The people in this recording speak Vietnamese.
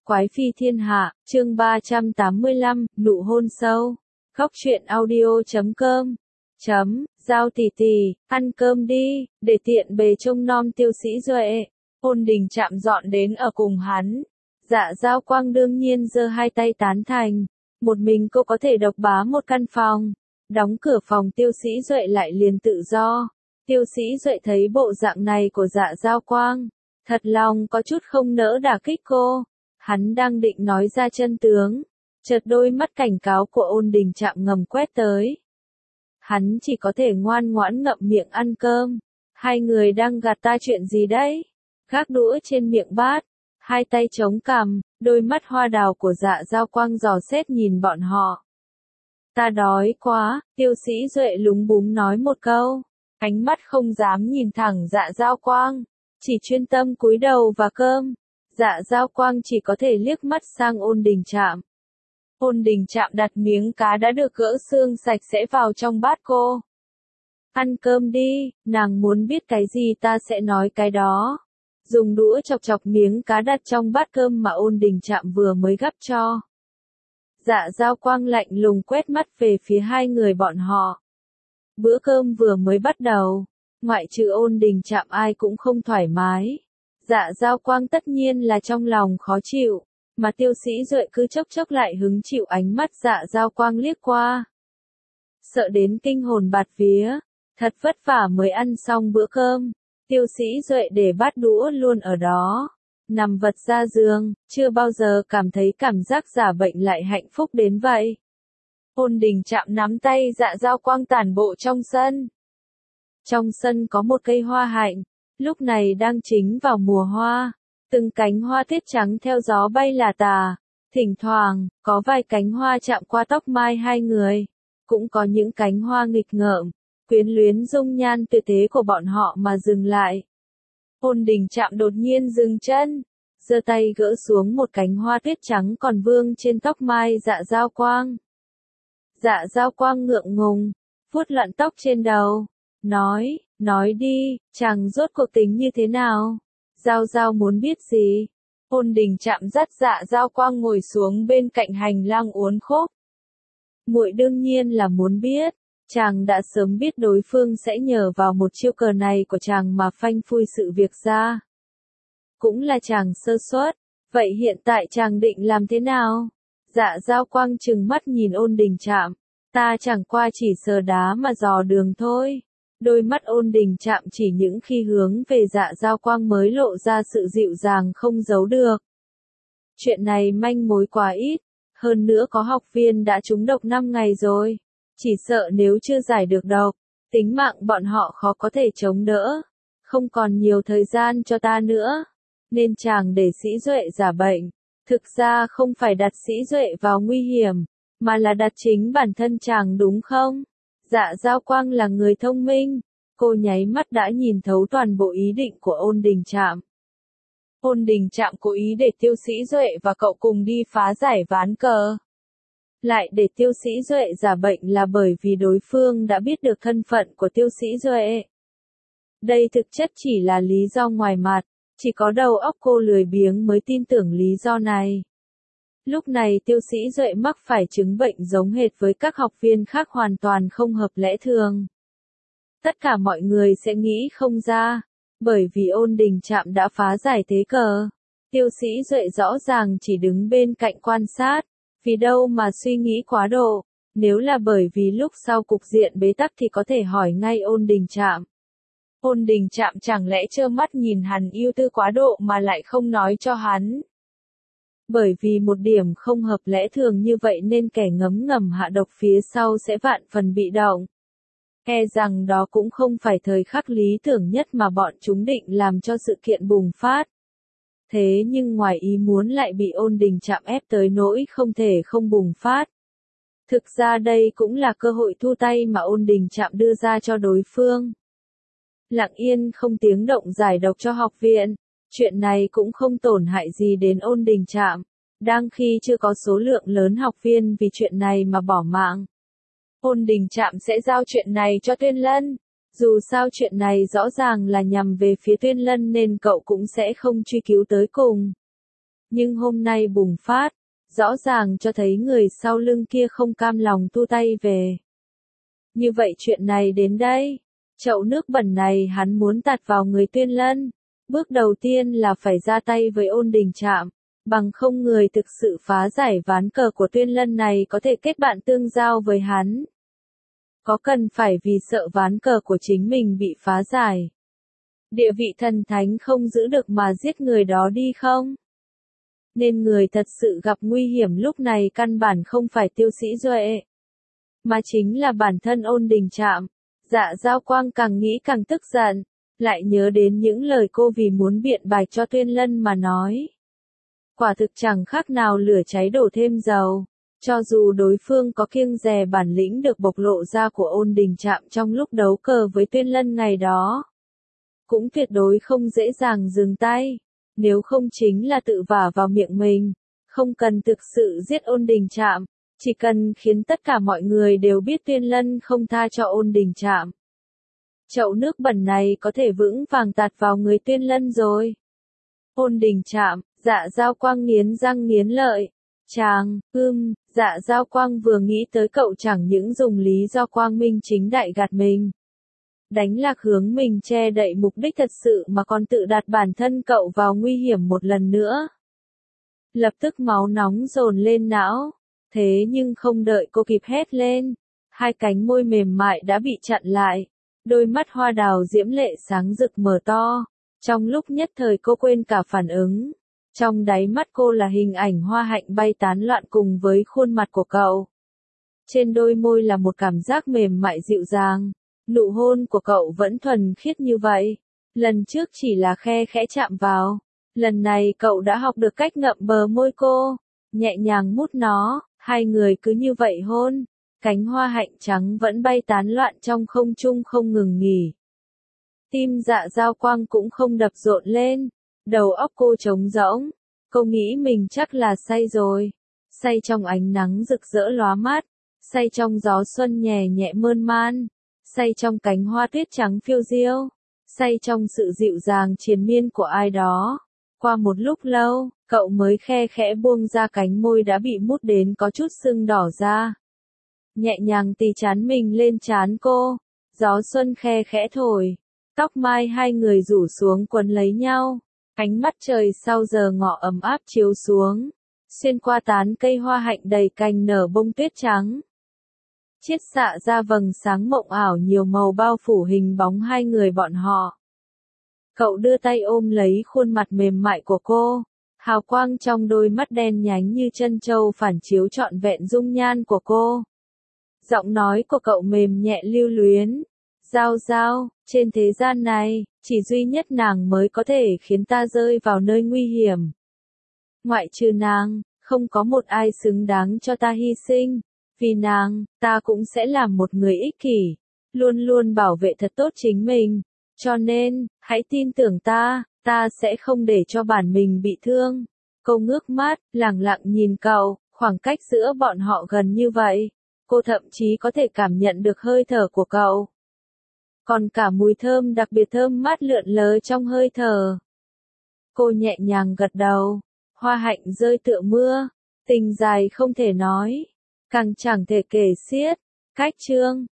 Quái phi thiên hạ, chương 385, nụ hôn sâu. Khóc chuyện audio.com. Giao tỷ tỷ, ăn cơm đi, để tiện bề trông nom Tiêu Sĩ Duệ. Ôn Đình Trạm dọn đến ở cùng hắn. Dạ Giao Quang đương nhiên giơ hai tay tán thành. Một mình cô có thể độc bá một căn phòng. Đóng cửa phòng Tiêu Sĩ Duệ lại liền tự do. Tiêu Sĩ Duệ thấy bộ dạng này của Dạ Giao Quang. Thật lòng có chút không nỡ đả kích cô. Hắn đang định nói ra chân tướng. Chợt đôi mắt cảnh cáo của Ôn Đình Trạm ngầm quét tới. Hắn chỉ có thể ngoan ngoãn ngậm miệng ăn cơm. Hai người đang gạt ta chuyện gì đấy? Gác đũa trên miệng bát. Hai tay chống cằm, đôi mắt hoa đào của Dạ Giao Quang dò xét nhìn bọn họ. Ta đói quá, Tiêu Sĩ Duệ lúng búng nói một câu. Ánh mắt không dám nhìn thẳng Dạ Giao Quang. Chỉ chuyên tâm cúi đầu và cơm. Dạ Giao Quang chỉ có thể liếc mắt sang Ôn Đình Trạm. Ôn Đình Trạm đặt miếng cá đã được gỡ xương sạch sẽ vào trong bát cô. Ăn cơm đi, nàng muốn biết cái gì ta sẽ nói cái đó. Dùng đũa chọc chọc miếng cá đặt trong bát cơm mà Ôn Đình Trạm vừa mới gắp cho. Dạ Giao Quang lạnh lùng quét mắt về phía hai người bọn họ. Bữa cơm vừa mới bắt đầu, ngoại trừ Ôn Đình Trạm ai cũng không thoải mái. Dạ Giao Quang tất nhiên là trong lòng khó chịu, mà Tiêu Sĩ Duệ cứ chốc chốc lại hứng chịu ánh mắt Dạ Giao Quang liếc qua. Sợ đến kinh hồn bạt vía, thật vất vả mới ăn xong bữa cơm, Tiêu Sĩ Duệ để bát đũa luôn ở đó, nằm vật ra giường, chưa bao giờ cảm thấy cảm giác giả bệnh lại hạnh phúc đến vậy. Ôn Đình Trạm nắm tay Dạ Giao Quang tản bộ trong sân. Trong sân có một cây hoa hạnh. Lúc này đang chính vào mùa hoa, từng cánh hoa tiết trắng theo gió bay là tà, thỉnh thoảng, có vài cánh hoa chạm qua tóc mai hai người, cũng có những cánh hoa nghịch ngợm, quyến luyến dung nhan tuyệt thế của bọn họ mà dừng lại. Ôn Đình Trạm đột nhiên dừng chân, giơ tay gỡ xuống một cánh hoa tuyết trắng còn vương trên tóc mai Dạ Giao Quang. Dạ Giao Quang ngượng ngùng, vuốt lọn tóc trên đầu, nói đi, chàng rốt cuộc tính như thế nào? Giao Giao muốn biết gì? Ôn Đình Trạm dắt Dạ Giao Quang ngồi xuống bên cạnh hành lang uốn khúc. Muội đương nhiên là muốn biết, chàng đã sớm biết đối phương sẽ nhờ vào một chiêu cờ này của chàng mà phanh phui sự việc ra. Cũng là chàng sơ suất, vậy hiện tại chàng định làm thế nào? Dạ Giao Quang trừng mắt nhìn Ôn Đình Trạm, ta chẳng qua chỉ sờ đá mà dò đường thôi. Đôi mắt Ôn Đình Trạm chỉ những khi hướng về Dạ Giao Quang mới lộ ra sự dịu dàng không giấu được. Chuyện này manh mối quá ít, hơn nữa có học viên đã trúng độc 5 ngày rồi. Chỉ sợ nếu chưa giải được độc, tính mạng bọn họ khó có thể chống đỡ. Không còn nhiều thời gian cho ta nữa, nên chàng để Sĩ Duệ giả bệnh. Thực ra không phải đặt Sĩ Duệ vào nguy hiểm, mà là đặt chính bản thân chàng đúng không? Dạ Giao Quang là người thông minh, cô nháy mắt đã nhìn thấu toàn bộ ý định của Ôn Đình Trạm. Ôn Đình Trạm cố ý để Tiêu Sĩ Duệ và cậu cùng đi phá giải ván cờ. Lại để Tiêu Sĩ Duệ giả bệnh là bởi vì đối phương đã biết được thân phận của Tiêu Sĩ Duệ. Đây thực chất chỉ là lý do ngoài mặt, chỉ có đầu óc cô lười biếng mới tin tưởng lý do này. Lúc này Tiêu Sĩ Duệ mắc phải chứng bệnh giống hệt với các học viên khác hoàn toàn không hợp lẽ thường. Tất cả mọi người sẽ nghĩ không ra, bởi vì Ôn Đình Trạm đã phá giải thế cờ. Tiêu Sĩ Duệ rõ ràng chỉ đứng bên cạnh quan sát, vì đâu mà suy nghĩ quá độ, nếu là bởi vì lúc sau cục diện bế tắc thì có thể hỏi ngay Ôn Đình Trạm. Ôn Đình Trạm chẳng lẽ trơ mắt nhìn hắn ưu tư quá độ mà lại không nói cho hắn. Bởi vì một điểm không hợp lẽ thường như vậy nên kẻ ngấm ngầm hạ độc phía sau sẽ vạn phần bị động. E rằng đó cũng không phải thời khắc lý tưởng nhất mà bọn chúng định làm cho sự kiện bùng phát. Thế nhưng ngoài ý muốn lại bị Ôn Đình Trạm ép tới nỗi không thể không bùng phát. Thực ra đây cũng là cơ hội thu tay mà Ôn Đình Trạm đưa ra cho đối phương. Lặng yên không tiếng động giải độc cho học viện. Chuyện này cũng không tổn hại gì đến Ôn Đình Trạm, đang khi chưa có số lượng lớn học viên vì chuyện này mà bỏ mạng. Ôn Đình Trạm sẽ giao chuyện này cho Tuyên Lân. Dù sao chuyện này rõ ràng là nhằm về phía Tuyên Lân nên cậu cũng sẽ không truy cứu tới cùng. Nhưng hôm nay bùng phát, rõ ràng cho thấy người sau lưng kia không cam lòng thu tay về. Như vậy chuyện này đến đây, chậu nước bẩn này hắn muốn tạt vào người Tuyên Lân. Bước đầu tiên là phải ra tay với Ôn Đình Trạm, bằng không người thực sự phá giải ván cờ của Tuyên Lân này có thể kết bạn tương giao với hắn. Có cần phải vì sợ ván cờ của chính mình bị phá giải, địa vị thần thánh không giữ được mà giết người đó đi không? Nên người thật sự gặp nguy hiểm lúc này căn bản không phải Tiêu Sĩ Duệ, mà chính là bản thân Ôn Đình Trạm. Dạ Giao Quang càng nghĩ càng tức giận, lại nhớ đến những lời cô vì muốn biện bạch cho Tuyên Lân mà nói. Quả thực chẳng khác nào lửa cháy đổ thêm dầu. Cho dù đối phương có kiêng dè bản lĩnh được bộc lộ ra của Ôn Đình Trạm trong lúc đấu cờ với Tuyên Lân ngày đó, cũng tuyệt đối không dễ dàng dừng tay. Nếu không chính là tự vả vào miệng mình, không cần thực sự giết Ôn Đình Trạm, chỉ cần khiến tất cả mọi người đều biết Tuyên Lân không tha cho Ôn Đình Trạm. Chậu nước bẩn này có thể vững vàng tạt vào người Tuyên Lân rồi. Ôn Đình Trạm, Dạ Giao Quang nghiến răng nghiến lợi. Chàng, Dạ Giao Quang vừa nghĩ tới cậu chẳng những dùng lý do quang minh chính đại gạt mình, đánh lạc hướng mình che đậy mục đích thật sự mà còn tự đặt bản thân cậu vào nguy hiểm một lần nữa. Lập tức máu nóng dồn lên não, thế nhưng không đợi cô kịp hét lên, hai cánh môi mềm mại đã bị chặn lại, đôi mắt hoa đào diễm lệ sáng rực mở to, trong lúc nhất thời cô quên cả phản ứng. Trong đáy mắt cô là hình ảnh Hoa Hạnh bay tán loạn cùng với khuôn mặt của cậu. Trên đôi môi là một cảm giác mềm mại dịu dàng. Nụ hôn của cậu vẫn thuần khiết như vậy. Lần trước chỉ là khe khẽ chạm vào. Lần này cậu đã học được cách ngậm bờ môi cô. Nhẹ nhàng mút nó, hai người cứ như vậy hôn. Cánh hoa hạnh trắng vẫn bay tán loạn trong không trung không ngừng nghỉ. Tim Dạ Giao Quang cũng không đập rộn lên. Đầu óc cô trống rỗng, cô nghĩ mình chắc là say rồi, say trong ánh nắng rực rỡ lóa mắt, say trong gió xuân nhẹ nhẹ mơn man, say trong cánh hoa tuyết trắng phiêu diêu, say trong sự dịu dàng triền miên của ai đó. Qua một lúc lâu, cậu mới khe khẽ buông ra cánh môi đã bị mút đến có chút sưng đỏ ra. Nhẹ nhàng tì trán mình lên trán cô, gió xuân khe khẽ thổi, tóc mai hai người rủ xuống quấn lấy nhau. Ánh mắt trời sau giờ ngọ ấm áp chiếu xuống, xuyên qua tán cây hoa hạnh đầy cành nở bông tuyết trắng. Chiết xạ ra vầng sáng mộng ảo nhiều màu bao phủ hình bóng hai người bọn họ. Cậu đưa tay ôm lấy khuôn mặt mềm mại của cô, hào quang trong đôi mắt đen nhánh như trân châu phản chiếu trọn vẹn dung nhan của cô. Giọng nói của cậu mềm nhẹ lưu luyến. Giao Giao, trên thế gian này, chỉ duy nhất nàng mới có thể khiến ta rơi vào nơi nguy hiểm. Ngoại trừ nàng, không có một ai xứng đáng cho ta hy sinh. Vì nàng, ta cũng sẽ làm một người ích kỷ, luôn luôn bảo vệ thật tốt chính mình. Cho nên, hãy tin tưởng ta sẽ không để cho bản mình bị thương. Cô ngước mắt, lẳng lặng nhìn cậu, khoảng cách giữa bọn họ gần như vậy. Cô thậm chí có thể cảm nhận được hơi thở của cậu. Còn cả mùi thơm đặc biệt thơm mát lượn lờ trong hơi thở. Cô nhẹ nhàng gật đầu, hoa hạnh rơi tựa mưa, tình dài không thể nói, càng chẳng thể kể xiết. Cách chương